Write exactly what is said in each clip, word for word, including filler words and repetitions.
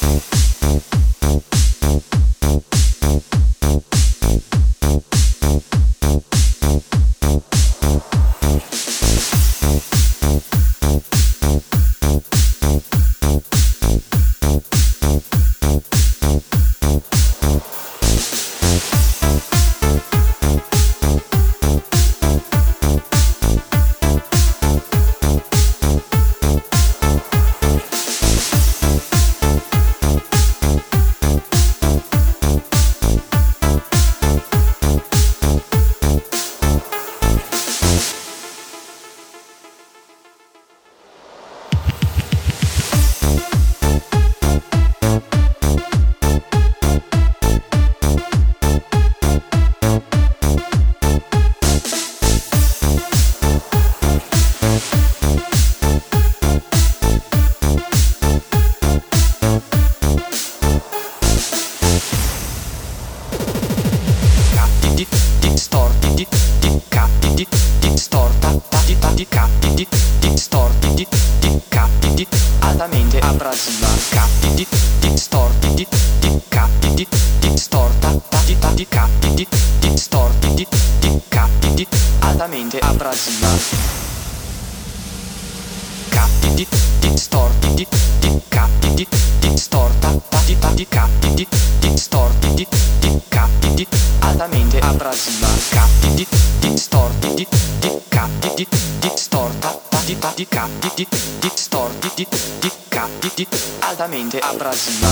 altamente abrasiva.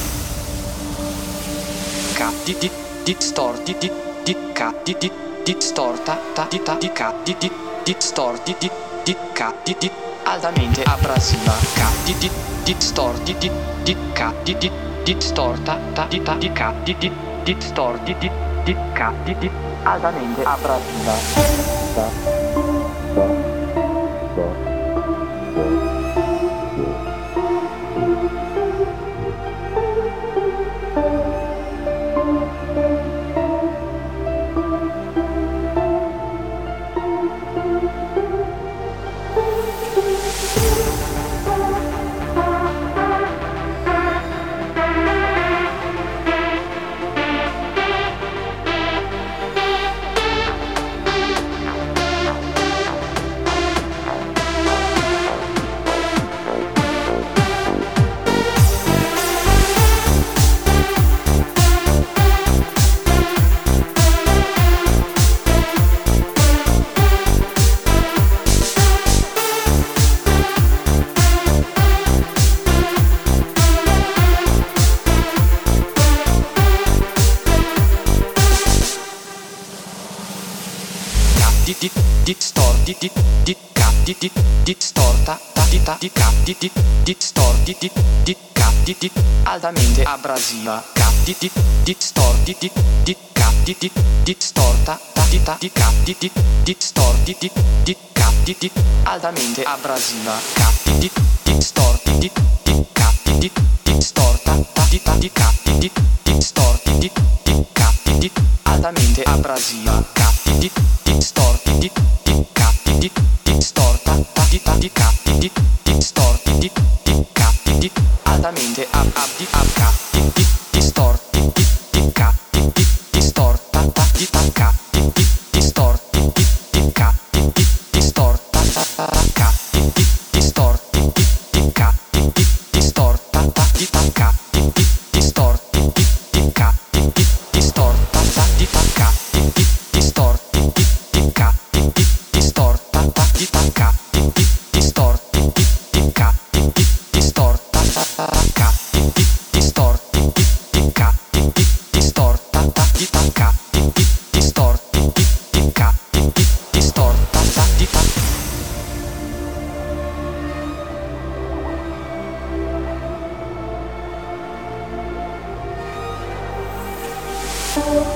Ca di di distorti di di ca di di distorta ta di ta di ca di di distorti di di ca di di altamente abrasiva. Ca di di distorti di di ca di di distorta ta di ta di ca di di distorti di di ca di di altamente abrasiva. Da, da, da. Distorti di di ca di di distorta ta di ta di ca di di distorti di di ca di di altamente abrasiva. Ca di di distorti di di ca di di distorta ta di ta di ca di di distorti di di ca di di altamente abrasiva. Ca di di distorti di di ca di di distorta ta di ta di ca di di distorti di di ca di di altamente abrasiva. Ca di di distorti di di ca di di distorta ta di ta di ca di di distorti di di ca di di altamente ab ab di ab ca di di distorti di di ca di di distorta ta di ta ca di di distorti di di ca di di distorta ta ta ca di di distorti di di ca di di distorta ta di ta ca di di distorti di di ca di di distorta ta di ta ca di di distorti di di ca di di distorta ta di ta ca di di distorti di di ca di di distorta ta ta ca di di distorti di di ca di di distorta ta di ta ca di di distorti di di ca di di distorta ta di ta. Oh,